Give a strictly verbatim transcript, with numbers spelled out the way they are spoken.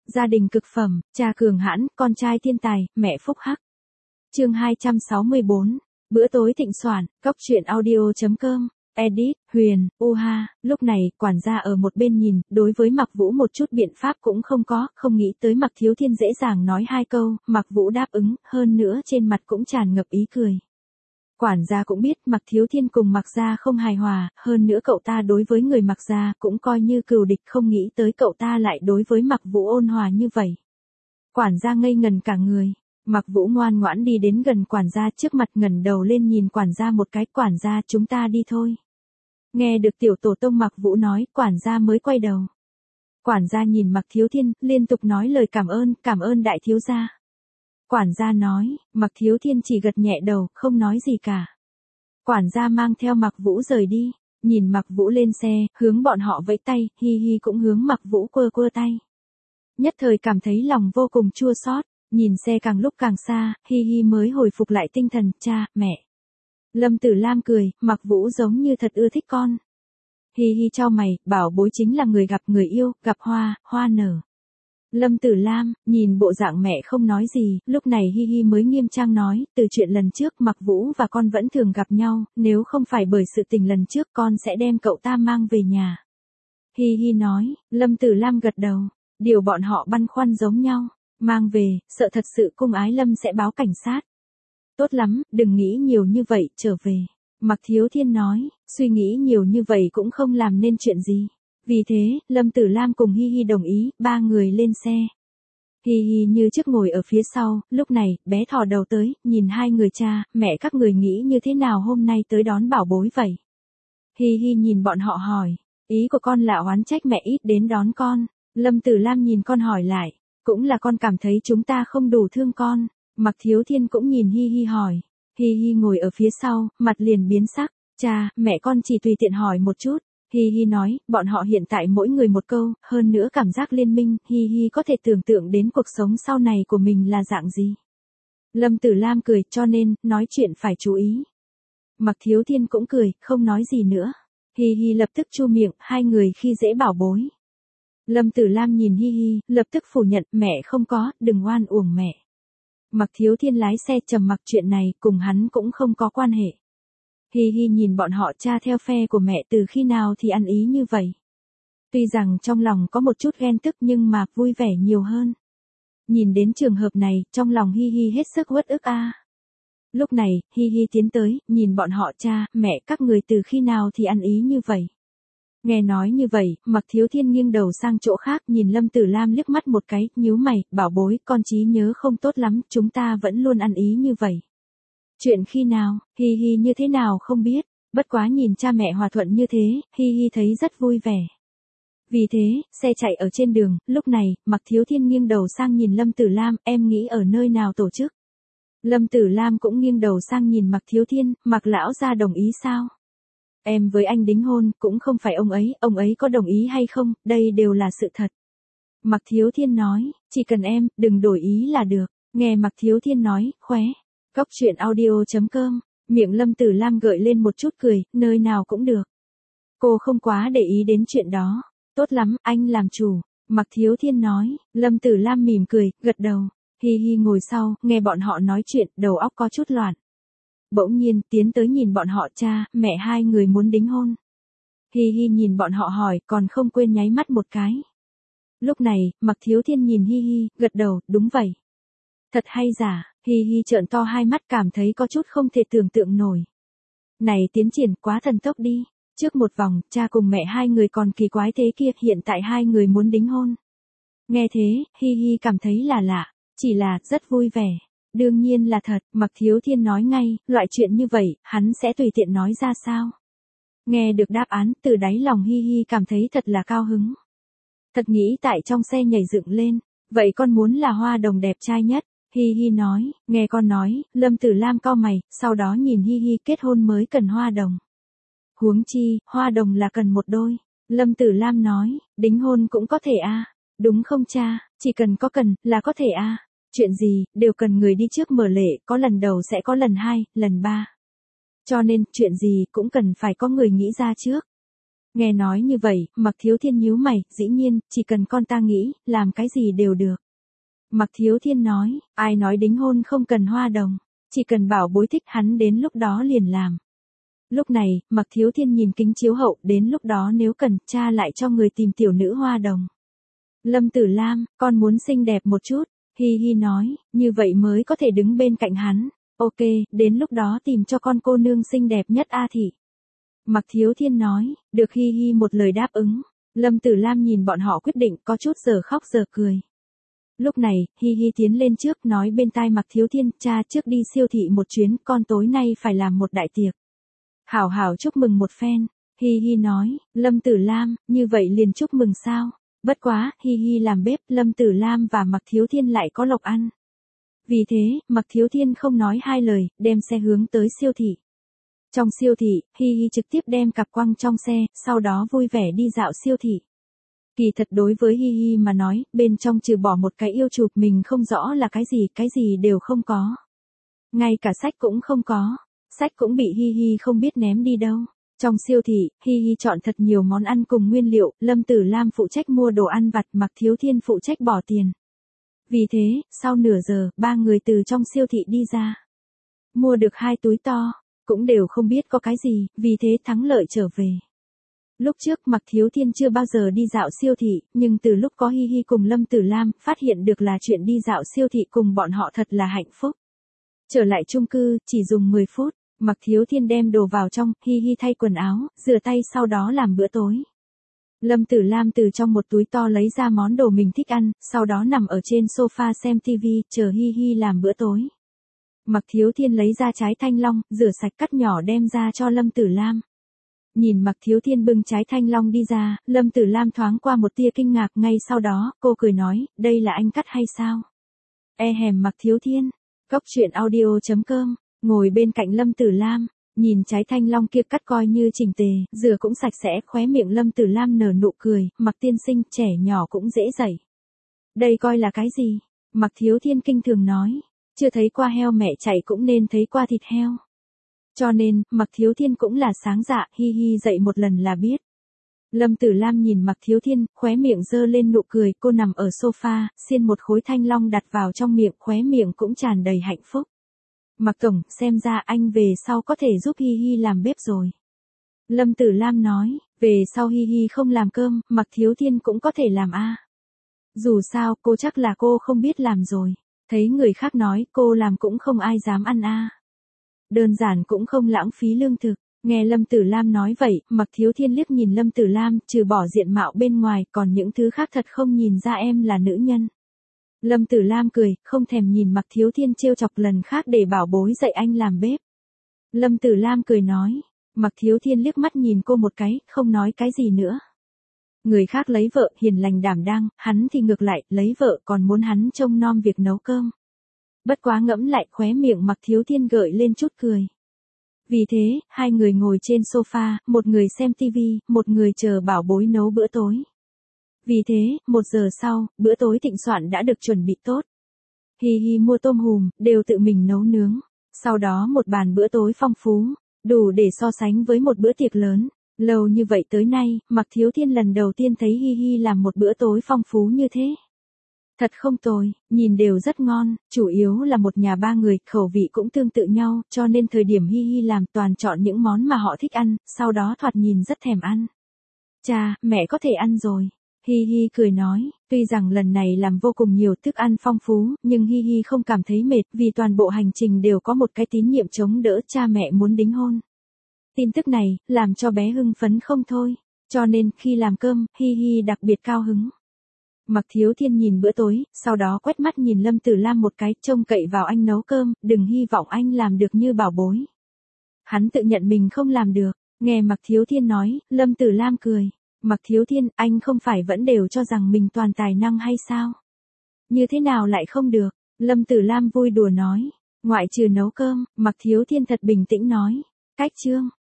Gia đình cực phẩm, cha cường hãn, con trai thiên tài, mẹ phúc hắc. Chương hai trăm sáu mươi bốn. Bữa tối thịnh soạn, cóc truyện audio chấm com. Edit, Huyền, Uha. Lúc này, quản gia ở một bên nhìn, đối với Mạc Vũ một chút biện pháp cũng không có, không nghĩ tới Mạc Thiếu Thiên dễ dàng nói hai câu, Mạc Vũ đáp ứng, hơn nữa trên mặt cũng tràn ngập ý cười. Quản gia cũng biết Mạc Thiếu Thiên cùng Mạc gia không hài hòa, hơn nữa cậu ta đối với người Mạc gia cũng coi như cừu địch, không nghĩ tới cậu ta lại đối với Mạc Vũ ôn hòa như vậy. Quản gia ngây ngần cả người. Mạc Vũ ngoan ngoãn đi đến gần quản gia trước mặt, ngẩng đầu lên nhìn quản gia một cái, quản gia chúng ta đi thôi. Nghe được tiểu tổ tông Mạc Vũ nói, quản gia mới quay đầu. Quản gia nhìn Mạc Thiếu Thiên, liên tục nói lời cảm ơn, cảm ơn đại thiếu gia. Quản gia nói, Mạc Thiếu Thiên chỉ gật nhẹ đầu, không nói gì cả. Quản gia mang theo Mạc Vũ rời đi, nhìn Mạc Vũ lên xe, hướng bọn họ vẫy tay, Hi Hi cũng hướng Mạc Vũ quơ quơ tay. Nhất thời cảm thấy lòng vô cùng chua xót, nhìn xe càng lúc càng xa, Hi Hi mới hồi phục lại tinh thần, cha, mẹ. Lâm Tử Lam cười, Mạc Vũ giống như thật ưa thích con. Hi Hi chau mày, bảo bối chính là người gặp người yêu, gặp hoa, hoa nở. Lâm Tử Lam, nhìn bộ dạng mẹ không nói gì, lúc này Hi Hi mới nghiêm trang nói, từ chuyện lần trước Mạc Vũ và con vẫn thường gặp nhau, nếu không phải bởi sự tình lần trước con sẽ đem cậu ta mang về nhà. Hi Hi nói, Lâm Tử Lam gật đầu, điều bọn họ băn khoăn giống nhau, mang về, sợ thật sự cung Ái Lâm sẽ báo cảnh sát. Tốt lắm, đừng nghĩ nhiều như vậy, trở về. Mạc Thiếu Thiên nói, suy nghĩ nhiều như vậy cũng không làm nên chuyện gì. Vì thế, Lâm Tử Lam cùng Hi Hi đồng ý, ba người lên xe. Hi Hi như trước ngồi ở phía sau, lúc này, bé thò đầu tới, nhìn hai người cha, mẹ các người nghĩ như thế nào hôm nay tới đón bảo bối vậy? Hi Hi nhìn bọn họ hỏi, ý của con là oán trách mẹ ít đến đón con. Lâm Tử Lam nhìn con hỏi lại, cũng là con cảm thấy chúng ta không đủ thương con. Mạc Thiếu Thiên cũng nhìn Hi Hi hỏi. Hi Hi ngồi ở phía sau, mặt liền biến sắc, cha, mẹ con chỉ tùy tiện hỏi một chút. Hi Hi nói, bọn họ hiện tại mỗi người một câu, hơn nữa cảm giác liên minh, Hi Hi có thể tưởng tượng đến cuộc sống sau này của mình là dạng gì. Lâm Tử Lam cười, cho nên, nói chuyện phải chú ý. Mạc Thiếu Thiên cũng cười, không nói gì nữa. Hi Hi lập tức chu miệng, hai người khi dễ bảo bối. Lâm Tử Lam nhìn Hi Hi, lập tức phủ nhận, mẹ không có, đừng oan uổng mẹ. Mạc Thiếu Thiên lái xe trầm mặc, chuyện này, cùng hắn cũng không có quan hệ. Hi Hi nhìn bọn họ, cha theo phe của mẹ từ khi nào thì ăn ý như vậy. Tuy rằng trong lòng có một chút ghen tức nhưng mà vui vẻ nhiều hơn. Nhìn đến trường hợp này, trong lòng Hi Hi hết sức uất ức a. Lúc này, Hi Hi tiến tới, nhìn bọn họ, cha, mẹ các người từ khi nào thì ăn ý như vậy. Nghe nói như vậy, Mạc Thiếu Thiên nghiêng đầu sang chỗ khác, nhìn Lâm Tử Lam liếc mắt một cái, nhíu mày, bảo bối, con trí nhớ không tốt lắm, chúng ta vẫn luôn ăn ý như vậy. Chuyện khi nào, Hi Hi như thế nào không biết, bất quá nhìn cha mẹ hòa thuận như thế, Hi Hi thấy rất vui vẻ. Vì thế, xe chạy ở trên đường, lúc này, Mạc Thiếu Thiên nghiêng đầu sang nhìn Lâm Tử Lam, em nghĩ ở nơi nào tổ chức. Lâm Tử Lam cũng nghiêng đầu sang nhìn Mạc Thiếu Thiên, Mạc lão gia đồng ý sao? Em với anh đính hôn, cũng không phải ông ấy, ông ấy có đồng ý hay không, đây đều là sự thật. Mạc Thiếu Thiên nói, chỉ cần em, đừng đổi ý là được. Nghe Mạc Thiếu Thiên nói, khóe. Cóc truyện audio chấm com, miệng Lâm Tử Lam gợi lên một chút cười, nơi nào cũng được. Cô không quá để ý đến chuyện đó. Tốt lắm, anh làm chủ. Mạc Thiếu Thiên nói, Lâm Tử Lam mỉm cười, gật đầu. Hi Hi ngồi sau, nghe bọn họ nói chuyện, đầu óc có chút loạn. Bỗng nhiên, tiến tới nhìn bọn họ, cha, mẹ hai người muốn đính hôn. Hi Hi nhìn bọn họ hỏi, còn không quên nháy mắt một cái. Lúc này, Mạc Thiếu Thiên nhìn Hi Hi, gật đầu, đúng vậy. Thật hay giả, Hi Hi trợn to hai mắt, cảm thấy có chút không thể tưởng tượng nổi. Này tiến triển quá thần tốc đi, trước một vòng, cha cùng mẹ hai người còn kỳ quái thế kia, hiện tại hai người muốn đính hôn. Nghe thế, Hi Hi cảm thấy là lạ, chỉ là, rất vui vẻ. Đương nhiên là thật, Mạc Thiếu Thiên nói ngay, loại chuyện như vậy, hắn sẽ tùy tiện nói ra sao. Nghe được đáp án, từ đáy lòng Hi Hi cảm thấy thật là cao hứng. Thật nghĩ tại trong xe nhảy dựng lên, vậy con muốn là hoa đồng đẹp trai nhất. Hi Hi nói, nghe con nói, Lâm Tử Lam cau mày, sau đó nhìn Hi Hi, kết hôn mới cần hoa đồng. Huống chi, hoa đồng là cần một đôi. Lâm Tử Lam nói, đính hôn cũng có thể a, đúng không cha, chỉ cần có cần, là có thể a. Chuyện gì, đều cần người đi trước mở lệ, có lần đầu sẽ có lần hai, lần ba. Cho nên, chuyện gì cũng cần phải có người nghĩ ra trước. Nghe nói như vậy, Mạc Thiếu Thiên nhíu mày, dĩ nhiên, chỉ cần con ta nghĩ, làm cái gì đều được. Mạc Thiếu Thiên nói, ai nói đính hôn không cần hoa đồng, chỉ cần bảo bối thích hắn đến lúc đó liền làm. Lúc này, Mạc Thiếu Thiên nhìn kính chiếu hậu, đến lúc đó nếu cần, cha lại cho người tìm tiểu nữ hoa đồng. Lâm Tử Lam, con muốn xinh đẹp một chút, Hi Hi nói, như vậy mới có thể đứng bên cạnh hắn. Ok, đến lúc đó tìm cho con cô nương xinh đẹp nhất A thị. Mạc Thiếu Thiên nói, được. Hi Hi một lời đáp ứng. Lâm Tử Lam nhìn bọn họ quyết định, có chút giờ khóc giờ cười. Lúc này, Hi Hi tiến lên trước nói bên tai Mạc Thiếu Thiên, cha trước đi siêu thị một chuyến, con tối nay phải làm một đại tiệc. Hảo hảo chúc mừng một phen. Hi Hi nói, Lâm Tử Lam, như vậy liền chúc mừng sao? Bất quá, Hi Hi làm bếp, Lâm Tử Lam và Mạc Thiếu Thiên lại có lộc ăn. Vì thế, Mạc Thiếu Thiên không nói hai lời, đem xe hướng tới siêu thị. Trong siêu thị, Hi Hi trực tiếp đem cặp quăng trong xe, sau đó vui vẻ đi dạo siêu thị. Kỳ thật đối với Hi Hi mà nói, bên trong trừ bỏ một cái yêu chụp mình không rõ là cái gì, cái gì đều không có. Ngay cả sách cũng không có, sách cũng bị Hi Hi không biết ném đi đâu. Trong siêu thị, Hi Hi chọn thật nhiều món ăn cùng nguyên liệu, Lâm Tử Lam phụ trách mua đồ ăn vặt, Mạc Thiếu Thiên phụ trách bỏ tiền. Vì thế, sau nửa giờ, ba người từ trong siêu thị đi ra. Mua được hai túi to, cũng đều không biết có cái gì, vì thế thắng lợi trở về. Lúc trước Mạc Thiếu Thiên chưa bao giờ đi dạo siêu thị, nhưng từ lúc có Hi Hi cùng Lâm Tử Lam, phát hiện được là chuyện đi dạo siêu thị cùng bọn họ thật là hạnh phúc. Trở lại chung cư, chỉ dùng mười phút, Mạc Thiếu Thiên đem đồ vào trong, Hi Hi thay quần áo, rửa tay sau đó làm bữa tối. Lâm Tử Lam từ trong một túi to lấy ra món đồ mình thích ăn, sau đó nằm ở trên sofa xem tivi, chờ Hi Hi làm bữa tối. Mạc Thiếu Thiên lấy ra trái thanh long, rửa sạch cắt nhỏ đem ra cho Lâm Tử Lam. Nhìn Mạc Thiếu Thiên bưng trái thanh long đi ra, Lâm Tử Lam thoáng qua một tia kinh ngạc, ngay sau đó, cô cười nói, đây là anh cắt hay sao? E hèm Mạc Thiếu Thiên, Cóc Truyện Audio chấm com, ngồi bên cạnh Lâm Tử Lam, nhìn trái thanh long kia cắt coi như chỉnh tề, rửa cũng sạch sẽ, khóe miệng Lâm Tử Lam nở nụ cười, Mạc tiên sinh, trẻ nhỏ cũng dễ dạy. Đây coi là cái gì? Mạc Thiếu Thiên kinh thường nói, chưa thấy qua heo mẹ chạy cũng nên thấy qua thịt heo. Cho nên, Mạc Thiếu Thiên cũng là sáng dạ, Hi Hi dạy một lần là biết. Lâm Tử Lam nhìn Mạc Thiếu Thiên, khóe miệng giơ lên nụ cười, cô nằm ở sofa, xiên một khối thanh long đặt vào trong miệng, khóe miệng cũng tràn đầy hạnh phúc. Mạc tổng, xem ra anh về sau có thể giúp Hi Hi làm bếp rồi. Lâm Tử Lam nói, về sau Hi Hi không làm cơm, Mạc Thiếu Thiên cũng có thể làm a. Dù sao, cô chắc là cô không biết làm rồi. Thấy người khác nói, cô làm cũng không ai dám ăn a. Đơn giản cũng không lãng phí lương thực. Nghe Lâm Tử Lam nói vậy, Mạc Thiếu Thiên liếc nhìn Lâm Tử Lam, trừ bỏ diện mạo bên ngoài, còn những thứ khác thật không nhìn ra em là nữ nhân. Lâm Tử Lam cười, không thèm nhìn Mạc Thiếu Thiên trêu chọc lần khác để bảo bối dạy anh làm bếp. Lâm Tử Lam cười nói, Mạc Thiếu Thiên liếc mắt nhìn cô một cái, không nói cái gì nữa. Người khác lấy vợ, hiền lành đảm đang, hắn thì ngược lại, lấy vợ còn muốn hắn trông nom việc nấu cơm. Bất quá ngẫm lại, khóe miệng Mạc Thiếu Thiên gợi lên chút cười. Vì thế, hai người ngồi trên sofa, một người xem tivi, một người chờ bảo bối nấu bữa tối. Vì thế, một giờ sau, bữa tối thịnh soạn đã được chuẩn bị tốt. Hi Hi mua tôm hùm, đều tự mình nấu nướng. Sau đó một bàn bữa tối phong phú, đủ để so sánh với một bữa tiệc lớn. Lâu như vậy tới nay, Mạc Thiếu Thiên lần đầu tiên thấy Hi Hi làm một bữa tối phong phú như thế. Thật không tồi, nhìn đều rất ngon, chủ yếu là một nhà ba người, khẩu vị cũng tương tự nhau, cho nên thời điểm Hi Hi làm toàn chọn những món mà họ thích ăn, sau đó thoạt nhìn rất thèm ăn. Cha, mẹ có thể ăn rồi. Hi Hi cười nói, tuy rằng lần này làm vô cùng nhiều thức ăn phong phú, nhưng Hi Hi không cảm thấy mệt, vì toàn bộ hành trình đều có một cái tín nhiệm chống đỡ cha mẹ muốn đính hôn. Tin tức này, làm cho bé hưng phấn không thôi, cho nên khi làm cơm, Hi Hi đặc biệt cao hứng. Mạc Thiếu Thiên nhìn bữa tối, sau đó quét mắt nhìn Lâm Tử Lam một cái, trông cậy vào anh nấu cơm, đừng hy vọng anh làm được như bảo bối. Hắn tự nhận mình không làm được, nghe Mạc Thiếu Thiên nói, Lâm Tử Lam cười. Mạc Thiếu Thiên, anh không phải vẫn đều cho rằng mình toàn tài năng hay sao? Như thế nào lại không được? Lâm Tử Lam vui đùa nói. Ngoại trừ nấu cơm, Mạc Thiếu Thiên thật bình tĩnh nói. Cách chương.